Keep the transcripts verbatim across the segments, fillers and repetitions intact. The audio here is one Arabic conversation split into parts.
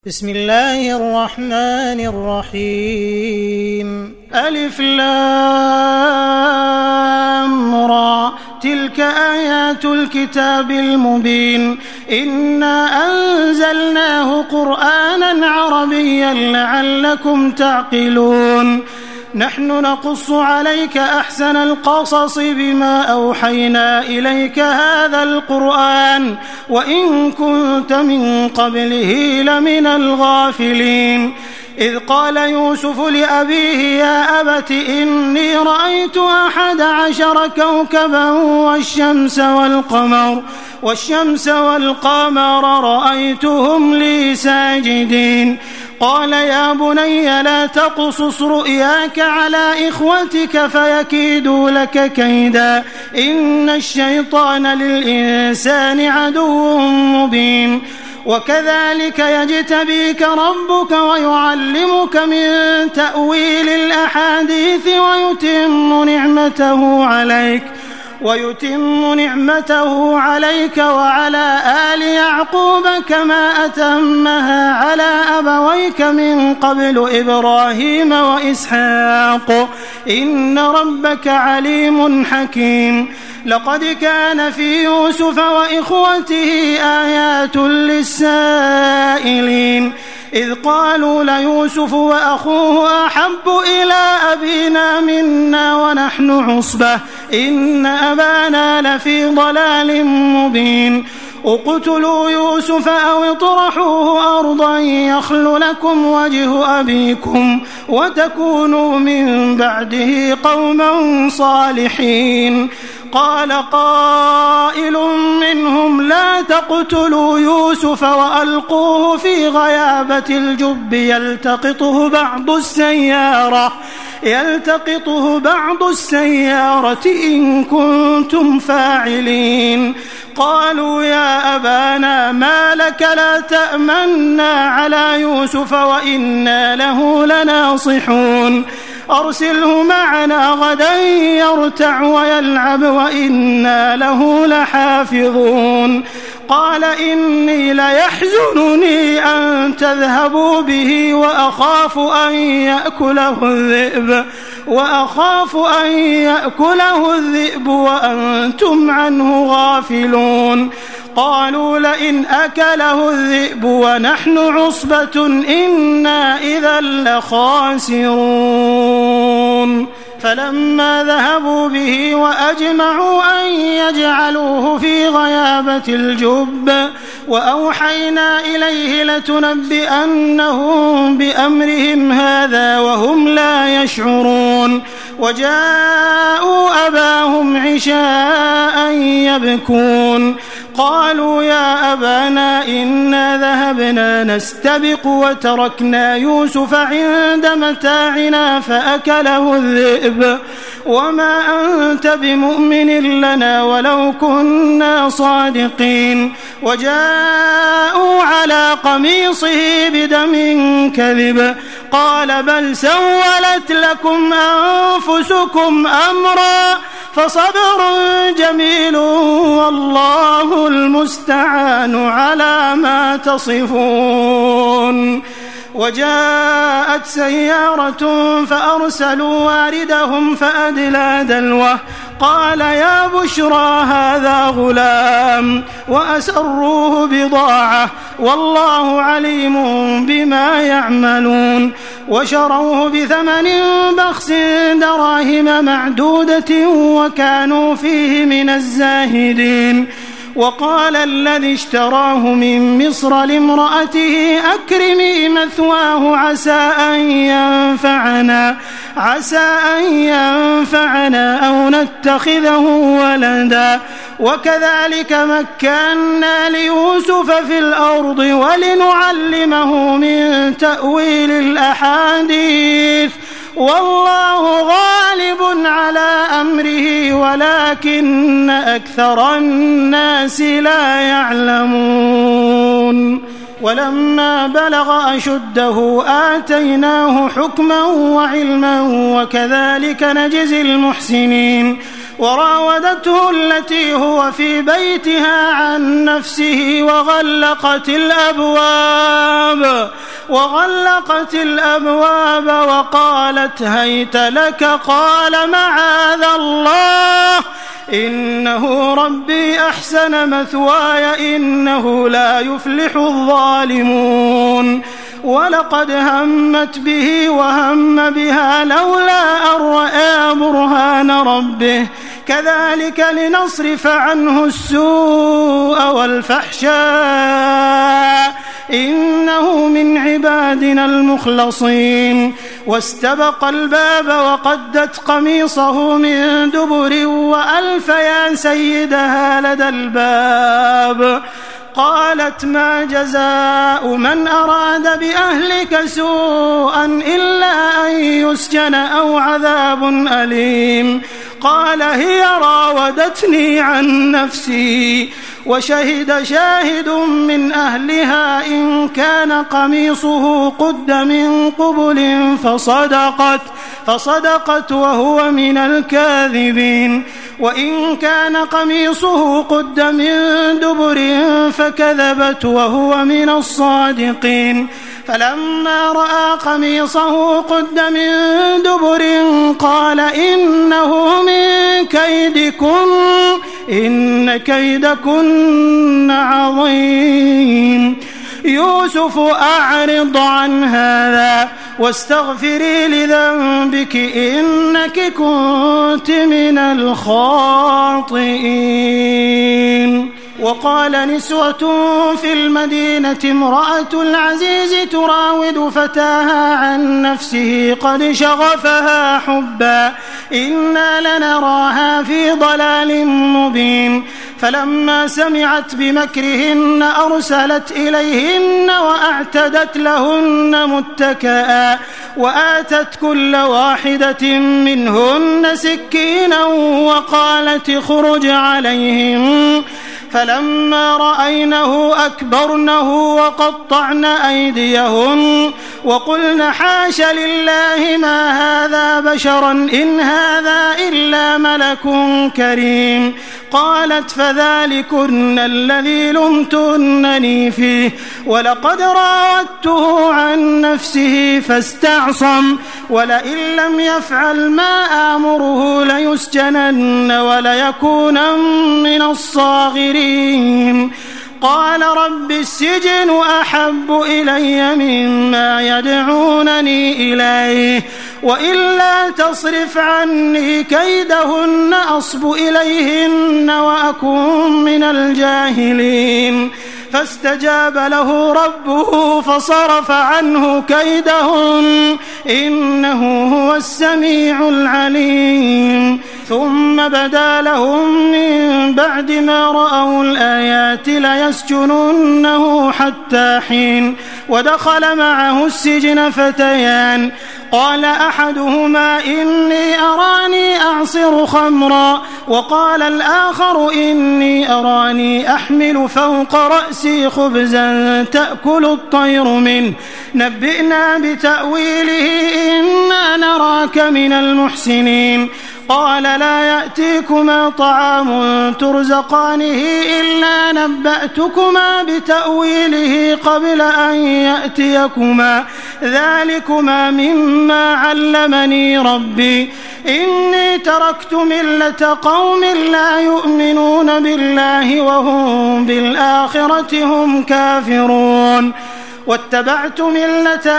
بسم الله الرحمن الرحيم ألف لام را تلك آيات الكتاب المبين إنا أنزلناه قرآنا عربيا لعلكم تعقلون نحن نقص عليك أحسن القصص بما أوحينا إليك هذا القرآن وإن كنت من قبله لمن الغافلين إذ قال يوسف لأبيه يا أبت إني رأيت أحد عشر كوكبا والشمس والقمر والشمس والقمر رأيتهم لي ساجدين قال يا بني لا تقصص رؤياك على إخوتك فيكيدوا لك كيدا إن الشيطان للإنسان عدو مبين وكذلك يجتبيك ربك ويعلمك من تأويل الأحاديث ويتم نعمته عليك ويتم نعمته عليك وعلى آل يعقوب كما أتمها على أبويك من قبل إبراهيم وإسحاق إن ربك عليم حكيم لقد كان في يوسف وإخوته آيات للسائلين إذ قالوا ليوسف وأخوه أحب إلى أبينا منا ونحن عصبة إن أبانا لفي ضلال مبين اقتلوا يوسف أو اطرحوه أرضا يخل لكم وجه أبيكم وتكونوا من بعده قوما صالحين قال قائل منهم لا تقتلوا يوسف وألقوه في غيابة الجب يلتقطه بعض السيارة يلتقطه بعض السيارة إن كنتم فاعلين قالوا يا أبانا ما لك لا تأمنا على يوسف وإنا له لناصحون أرسله معنا غدا يرتع ويلعب وإنا له لحافظون قال إني ليحزنني أن تذهبوا به وأخاف أن يأكله الذئب وأخاف أن يأكله الذئب وأنتم عنه غافلون قالوا لئن أكله الذئب ونحن عصبة إنا إذا لخاسرون فلما ذهبوا به وأجمعوا أن يجعلوه في غيابة الجب وأوحينا إليه لتنبئنهم بأمرهم هذا وهم لا يشعرون وجاءوا أباهم عشاء يبكون قالوا يا أبانا إنا ذهبنا نستبق وتركنا يوسف عند متاعنا فأكله الذئب وما أنت بمؤمن لنا ولو كنا صادقين وجاءوا على قميصه بدم كذب قال بل سولت لكم أنفسكم أمرا فصبر جميل والله المستعان على ما تصفون وجاءت سيارة فأرسلوا واردهم فأدلى دلوه قال يا بشرى هذا غلام وأسروه بضاعة والله عليم بما يعملون وشروه بثمن بخس دراهم معدودة وكانوا فيه من الزاهدين وقال الذي اشتراه من مصر لامرأته أكرمي مثواه عسى أن ينفعنا عسى أن ينفعنا أو نتخذه ولدا وكذلك مكنا ليوسف في الأرض ولنعلمه من تأويل الأحاديث والله غالب على أمره ولكن أكثر الناس لا يعلمون ولما بلغ أشده آتيناه حكما وعلما وكذلك نجزي المحسنين وراودته التي هو في بيتها عن نفسه وغلقت الأبواب وغلقت الأبواب وقالت هيت لك قال معاذ الله إنه ربي أحسن مثواي إنه لا يفلح الظالمون ولقد همت به وهم بها لولا أن رأى برهان ربه كذلك لنصرف عنه السوء والفحشاء إنه من عبادنا المخلصين واستبق الباب وقدت قميصه من دبر وألف يا سيدها لدى الباب قالت ما جزاء من أراد بأهلك سوءا إلا أن يسجن أو عذاب أليم قال هي راودتني عن نفسي وشهد شاهد من أهلها إن كان قميصه قد من قبل فصدقت فصدقت وهو من الكاذبين وإن كان قميصه قد من دبر فكذبت وهو من الصادقين فلما رأى قميصه قد من دبر قال إنه من كيدكن إن كيدكن عظيم يوسف أعرض عن هذا واستغفري لذنبك إنك كنت من الخاطئين وقال نسوة في المدينة امرأة العزيز تراود فتاها عن نفسه قد شغفها حبا إنا لنراها في ضلال مبين فلما سمعت بمكرهن أرسلت إليهن وأعتدت لهن متكئا وآتت كل واحدة منهن سكينا وقالت اخرج عليهم فلما رأينه أكبرنه وقطعن أيديهن وقلن حاش لله ما هذا بشرا إن هذا إلا ملك كريم قالت فذلكن الذي لمتنني فيه ولقد راودته عن نفسه فاستعصم ولئن لم يفعل ما آمره ليسجنن وليكونا من الصاغرين قال رب السجن أحب إلي مما يدعونني إليه وإلا تصرف عني كيدهن أصب إليهن وأكن من الجاهلين فاستجاب له ربه فصرف عنه كيدهن إنه هو السميع العليم ثم بدا لهم من بعد ما رأوا الآيات ليسجننه حتى حين ودخل معه السجن فتيان قال أحدهما إني أراني أعصر خمرا وقال الآخر إني أراني أحمل فوق رأسي خبزا تأكل الطير منه نبئنا بتأويله إنا نراك من المحسنين قال لا يأتيكما طعام ترزقانه إلا نبأتكما بتأويله قبل أن يأتيكما ذلكما مما علمني ربي إني تركت ملة قوم لا يؤمنون بالله وهم بالآخرة هم كافرون واتبعت ملة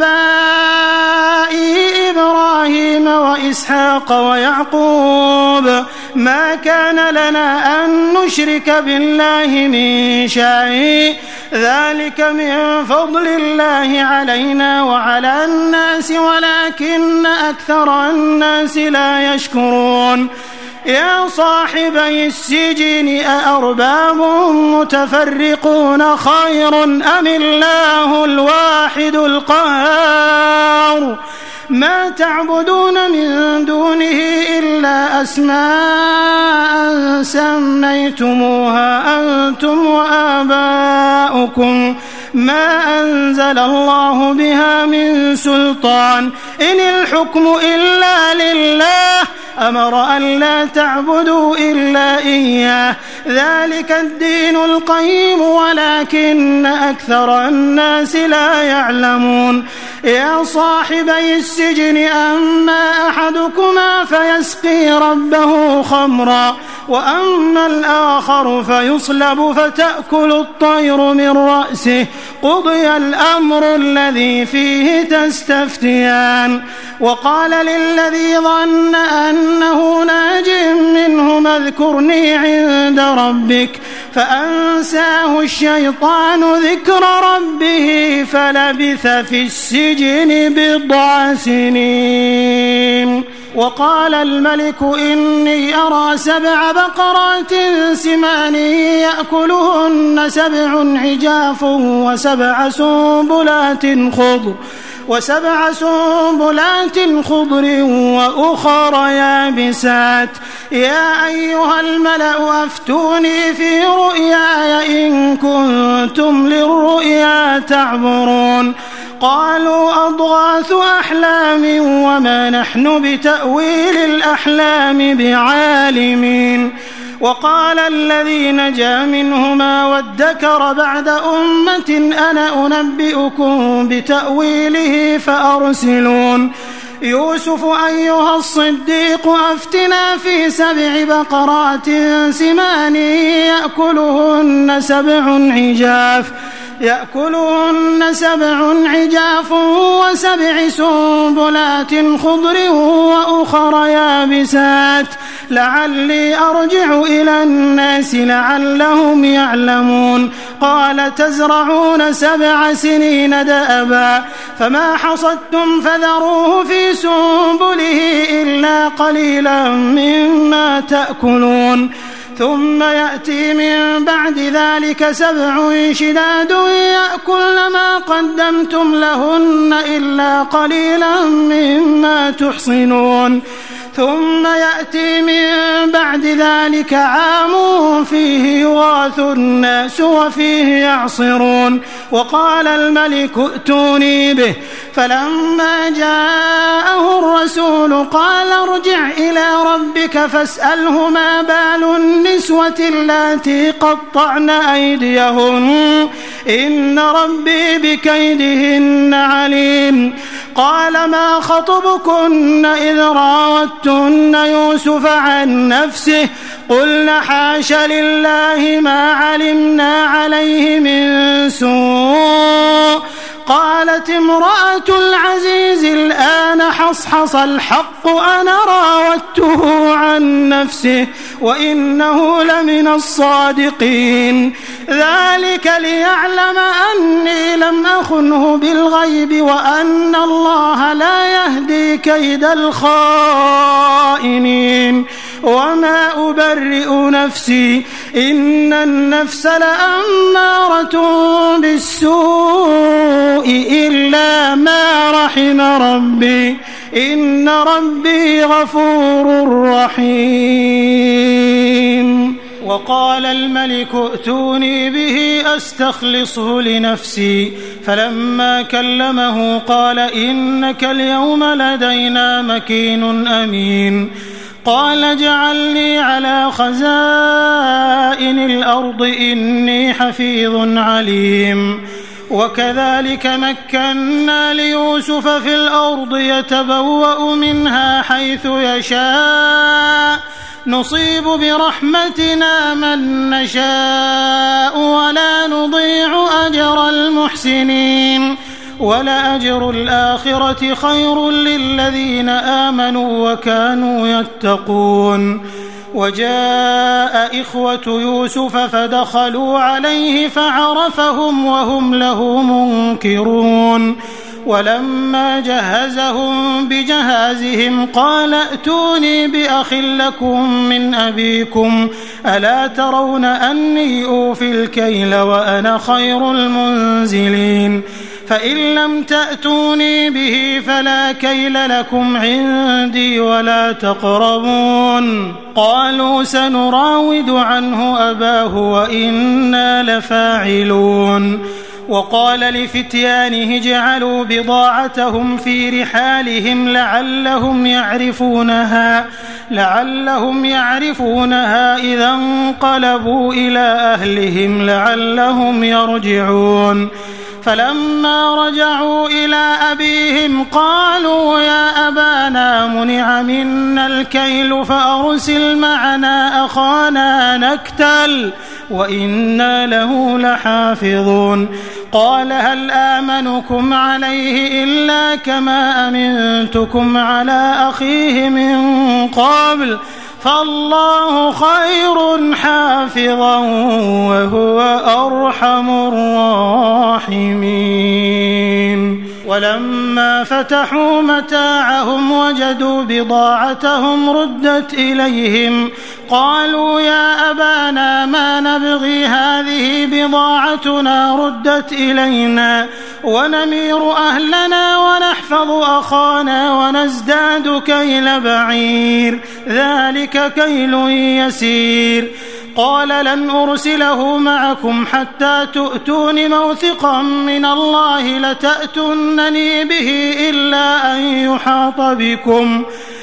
آبائي إبراهيم وإسحاق ويعقوب ما كان لنا أن نشرك بالله من شيء ذلك من فضل الله علينا وعلى الناس ولكن أكثر الناس لا يشكرون يا صاحبي السجن أأرباب متفرقون خير أم الله الواحد القهار ما تعبدون من دونه إلا أسماء سميتموها أنتم وآباؤكم ما أنزل الله بها من سلطان إن الحكم إلا لله أمر أن لا تعبدوا إلا إياه ذلك الدين القيم ولكن أكثر الناس لا يعلمون يا صاحبي السجن أما أحدكما فيسقي ربه خمرا وأما الآخر فيصلب فتأكل الطير من رأسه قضي الأمر الذي فيه تستفتيان وقال للذي ظن أنه ناج منهما اذكرني عند ربك فأنساه الشيطان ذكر ربه فلبث في السجن بضع سنين وقال الملك إني أرى سبع بقرات سمان يأكلهن سبع عجاف وسبع سنبلات خضر وسبع سنبلات خضر وأخر يابسات يا أيها الملأ أفتوني في رؤياي إن كنتم للرؤيا تعبرون قالوا أضغاث أحلام وما نحن بتأويل الأحلام بعالمين وقال الذي نجا منهما وادكر بعد أمة أنا أنبئكم بتأويله فأرسلون يوسف أيها الصديق أفتنا في سبع بقرات سمان يأكلهن سبع عجاف يأكلهن سبع عجاف وسبع سنبلات خضر وأخر يابسات لعلي أرجع إلى الناس لعلهم يعلمون قال تزرعون سبع سنين دأبا فما حصدتم فذروه في سنبله إلا قليلا مما تأكلون ثم يأتي من بعد ذلك سبع شداد يأكلن ما قدمتم لهن إلا قليلا مما تحصنون ثم يأتي من بعد ذلك عام فيه يغاث الناس وفيه يعصرون وقال الملك ائتوني به فلما جاءه الرسول قال ارجع إلى ربك فاسأله ما بال النسوة اللاتي قطعن أيديهن إن ربي بكيدهن عليم قال ما خطبكن إذ راوتن يوسف عن نفسه قلنا حاش لله ما علمنا عليه من سوء قالت امرأة العزيز الآن حصحص الحق أنا راودته عن نفسه وإنه لمن الصادقين ذلك ليعلم أني لم أخنه بالغيب وأن الله لا يهدي كيد الخائنين وما أبرئ نفسي إن النفس لأمارة بالسوء إلا ما رحم ربي إن ربي غفور رحيم وقال الملك ائتوني به أستخلصه لنفسي فلما كلمه قال إنك اليوم لدينا مكين أمين قال اجعلني على خزائن الأرض إني حفيظ عليم وكذلك مكنا ليوسف في الأرض يتبوأ منها حيث يشاء نصيب برحمتنا من نشاء ولا نضيع أجر المحسنين ولأجر الآخرة خير للذين آمنوا وكانوا يتقون وجاء إخوة يوسف فدخلوا عليه فعرفهم وهم له منكرون ولما جهزهم بجهازهم قال ائتوني بأخ لكم من أبيكم ألا ترون أني أوفي الكيل وأنا خير المنزلين فإن لم تأتوني به فلا كيل لكم عندي ولا تقربون قالوا سنراود عنه أباه وإنا لفاعلون وقال لفتيانه اجعلوا بضاعتهم في رحالهم لعلهم يعرفونها لعلهم يعرفونها إذا انقلبوا إلى أهلهم لعلهم يرجعون فلما رجعوا إلى أبيهم قالوا يا أبانا منع منا الكيل فأرسل معنا أخانا نكتل وإنا له لحافظون قال هل آمنكم عليه إلا كما أمنتكم على أخيه من قبل فالله خير حافظا وهو أرحم الراحمين ولما فتحوا متاعهم وجدوا بضاعتهم ردت إليهم قالوا يا أبانا ما نبغي هذه بضاعتنا ردت إلينا ونمير أهلنا ونحفظ أخانا ونزداد كيل بعير ذلك كيل يسير قال لن أرسله معكم حتى تؤتون موثقا من الله لتأتونني به إلا أن يحاط بكم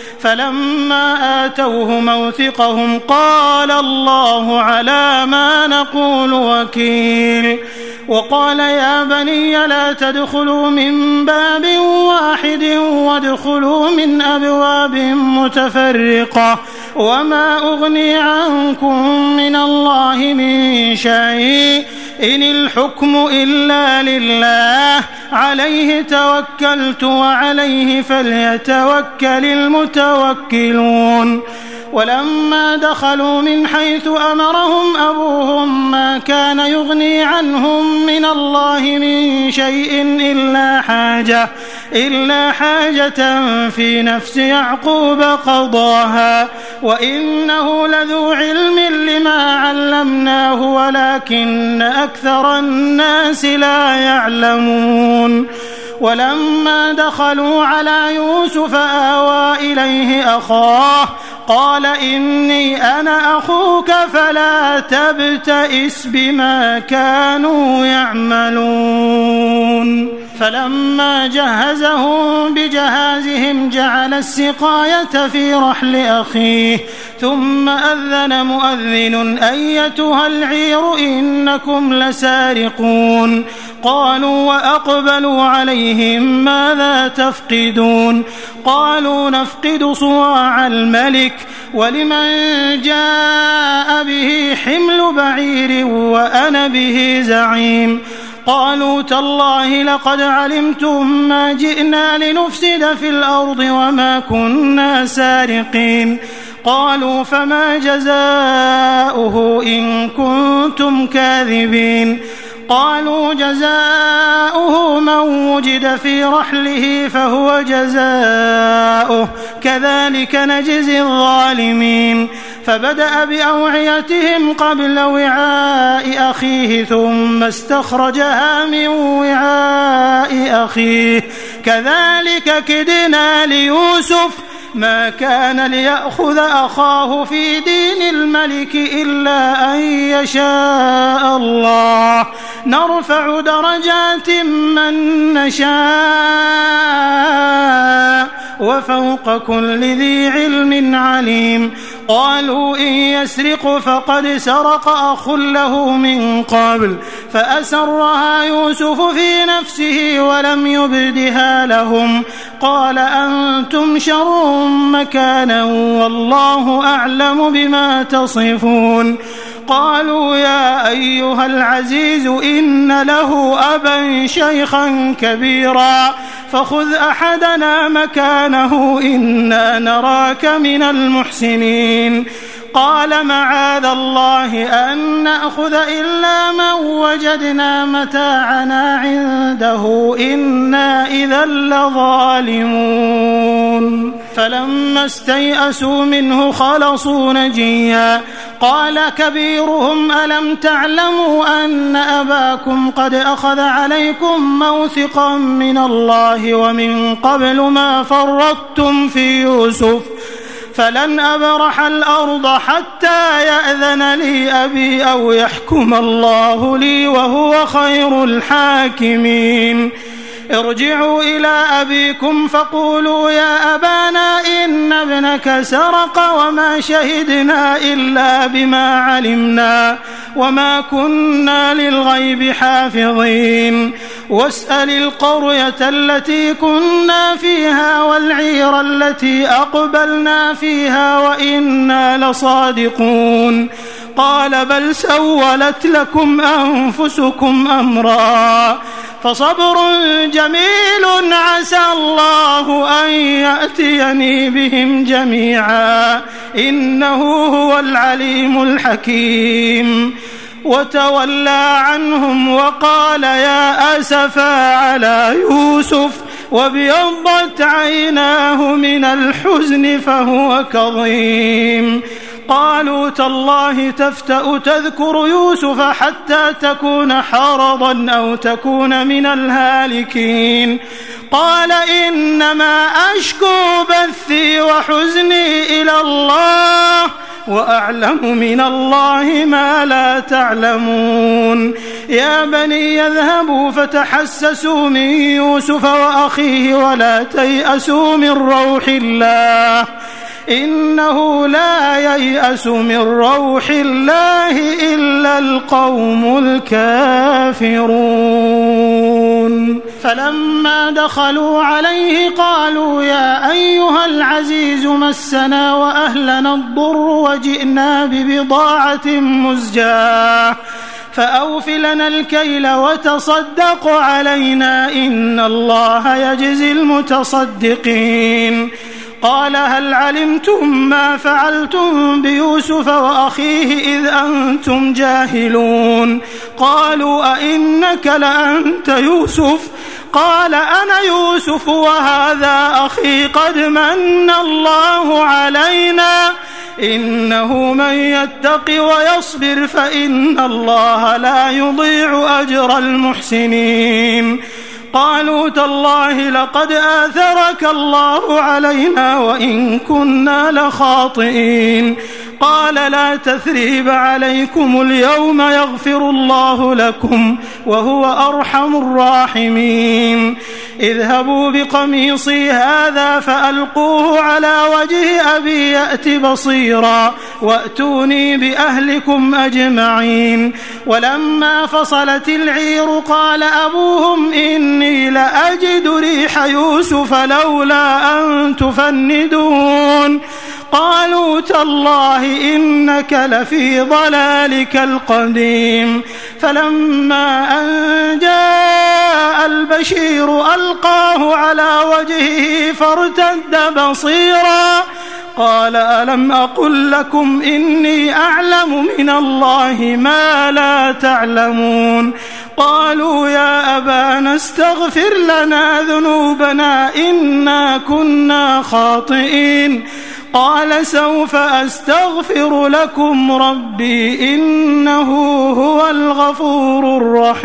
فلما آتوه موثقهم قال الله على ما نقول وكيل وقال يا بني لا تدخلوا من باب واحد وادخلوا من أبواب متفرقة وما أغني عنكم من الله من شيء إن الحكم إلا لله عليه توكلت وعليه فليتوكل المتوكلون ولما دخلوا من حيث أمرهم أبوهم ما كان يغني عنهم من الله من شيء إلا حاجة إلا حاجة في نفس يعقوب قضاها وإنه لذو علم لما علمناه ولكن أكثر الناس لا يعلمون ولما دخلوا على يوسف آوى إليه أخاه قال إني أنا أخوك فلا تبتئس بما كانوا يعملون فلما جهزهم بجهازهم جعل السقاية في رحل أخيه ثم أذن مؤذن أيتها العير إنكم لسارقون قالوا وأقبلوا عليهم ماذا تفقدون قالوا نفقد صواع الملك ولمن جاء به حمل بعير وأنا به زعيم قالوا تالله لقد علمتم ما جئنا لنفسد في الأرض وما كنا سارقين قالوا فما جزاؤه إن كنتم كاذبين قالوا جزاؤه من وجد في رحله فهو جزاؤه كذلك نجزي الظالمين فبدأ بأوعيتهم قبل وعاء أخيه ثم استخرجها من وعاء أخيه كذلك كدنا ليوسف ما كان ليأخذ أخاه في دين الملك إلا أن يشاء الله نرفع درجات من نشاء وفوق كل ذي علم عليم قالوا إن يسرق فقد سرق أخ له من قبل فأسرها يوسف في نفسه ولم يبدها لهم قال أنتم شر مكانا والله أعلم بما تصفون قالوا يا أيها العزيز إن له أبا شيخا كبيرا فخذ أحدنا مكانه إنا نراك من المحسنين قال معاذ الله أن نأخذ إلا من وجدنا متاعنا عنده إنا إذا لظالمون فلما استيئسوا منه خلصوا نجيا قال كبيرهم ألم تعلموا أن أباكم قد أخذ عليكم موثقا من الله ومن قبل ما فرطتم في يوسف فلن أبرح الأرض حتى يأذن لي أبي أو يحكم الله لي وهو خير الحاكمين ارجعوا إلى أبيكم فقولوا يا أبانا إن ابنك سرق وما شهدنا إلا بما علمنا وما كنا للغيب حافظين واسأل القرية التي كنا فيها والعير التي أقبلنا فيها وإنا لصادقون قال بل سولت لكم أنفسكم أمرا فصبر جميل عسى الله أن يأتيني بهم جميعا إنه هو العليم الحكيم وتولى عنهم وقال يا أسفا على يوسف وابيضت عيناه من الحزن فهو كظيم قالوا تالله تفتأ تذكر يوسف حتى تكون حرضا أو تكون من الهالكين قال إنما أشكو بثي وحزني إلى الله وأعلم من الله ما لا تعلمون يا بني يذهبوا فتحسسوا من يوسف وأخيه ولا تيأسوا من روح الله إنه لا ييأس من روح الله إلا القوم الكافرون فلما دخلوا عليه قالوا يا أيها العزيز مسنا وأهلنا الضر وجئنا ببضاعة مزجاة فأوف لنا الكيل وتصدق علينا إن الله يجزي المتصدقين قال هل علمتم ما فعلتم بيوسف وأخيه إذ أنتم جاهلون قالوا أئنك لأنت يوسف قال أنا يوسف وهذا أخي قد من الله علينا إنه من يتق ويصبر فإن الله لا يضيع أجر المحسنين قالوا تالله لقد آثرك الله علينا وإن كنا لخاطئين قال لا تثريب عليكم اليوم يغفر الله لكم وهو أرحم الراحمين اذهبوا بقميصي هذا فألقوه على وجه أبي يأت بصيرا وأتوني بأهلكم أجمعين ولما فصلت العير قال أبوهم إني لأجد ريح يوسف لولا أن تفندون قالوا تالله إنك لفي ضلالك القديم فلما أن جاء البشير ألقاه على وجهه فارتد بصيرا قال ألم أقل لكم إني أعلم من الله ما لا تعلمون قالوا يا أبانا استغفر لنا ذنوبنا إنا كنا خاطئين قال سوف أستغفر لكم ربي إنه هو الغفور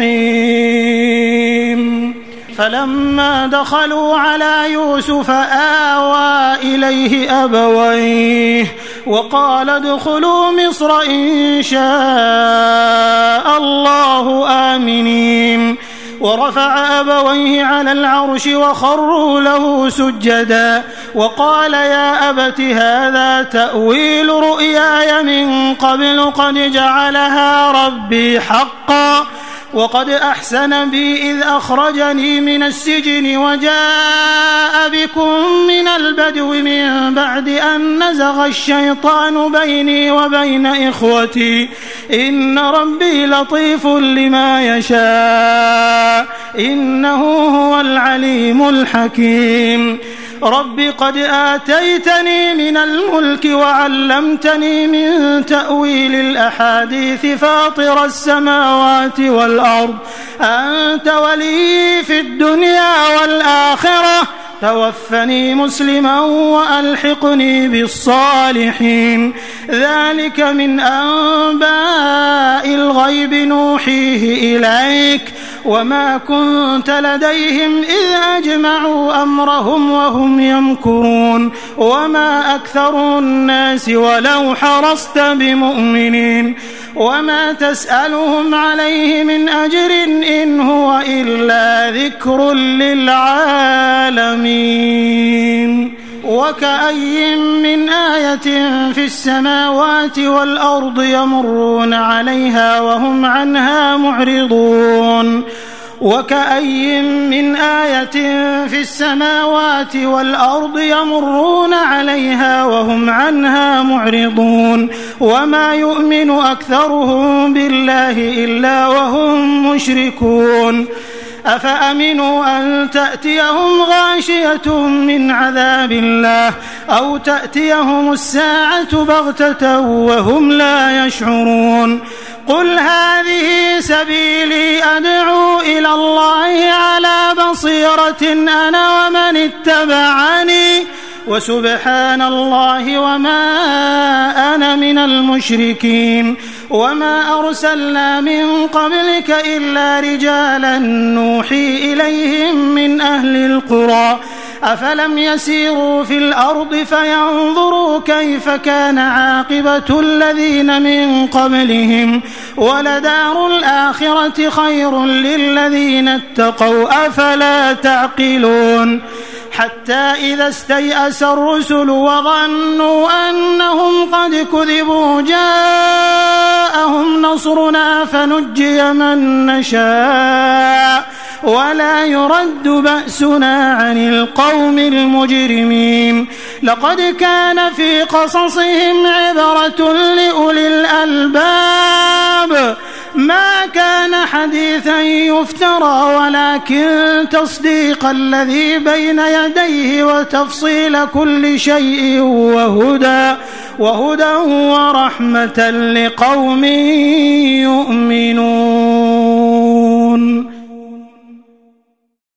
الرحيم فلما دخلوا على يوسف آوى إليه أبويه وقال ادخلوا مصر إن شاء الله آمنين ورفع أبويه على العرش وخروا له سجدا وقال يا أبت هذا تأويل رؤياي من قبل قد جعلها ربي حقا وقد أحسن بي إذ أخرجني من السجن وجاء بكم من البدو من بعد أن نزغ الشيطان بيني وبين إخوتي إن ربي لطيف لما يشاء إنه هو العليم الحكيم رب قد آتيتني من الملك وعلمتني من تأويل الأحاديث فاطر السماوات والأرض أنت ولي في الدنيا والآخرة توفني مسلما وألحقني بالصالحين ذلك من أنباء الغيب نوحيه إليك وما كنت لديهم إذ أجمعوا أمرهم وهم يمكرون وما أكثر الناس ولو حرصت بمؤمنين وما تسألهم عليه من أجر إن هو إلا ذكر للعالمين. وكأي من آية في السماوات والأرض يمرون عليها وهم عنها معرضون وكأي من آية في السماوات والأرض يمرون عليها وهم عنها معرضون وما يؤمن أكثرهم بالله إلا وهم مشركون أفأمنوا أن تأتيهم غاشية من عذاب الله أو تأتيهم الساعة بغتة وهم لا يشعرون قل هذه سبيلي أدعو إلى الله على بصيرة أنا ومن اتبعني وسبحان الله وما أنا من المشركين وما أرسلنا من قبلك إلا رجالا نوحي إليهم من أهل القرى أفلم يسيروا في الأرض فينظروا كيف كان عاقبة الذين من قبلهم ولدار الآخرة خير للذين اتقوا أفلا تعقلون حتى إذا استيأس الرسل وظنوا أنهم قد كذبوا جاءهم نصرنا فنجي من نشاء ولا يرد بأسنا عن القوم المجرمين لقد كان في قصصهم عبرة لأولي الألباب ما كان حديثا يفترى ولكن تصديق الذي بين يديه وتفصيل كل شيء وهدى وهدى ورحمة لقوم يؤمنون.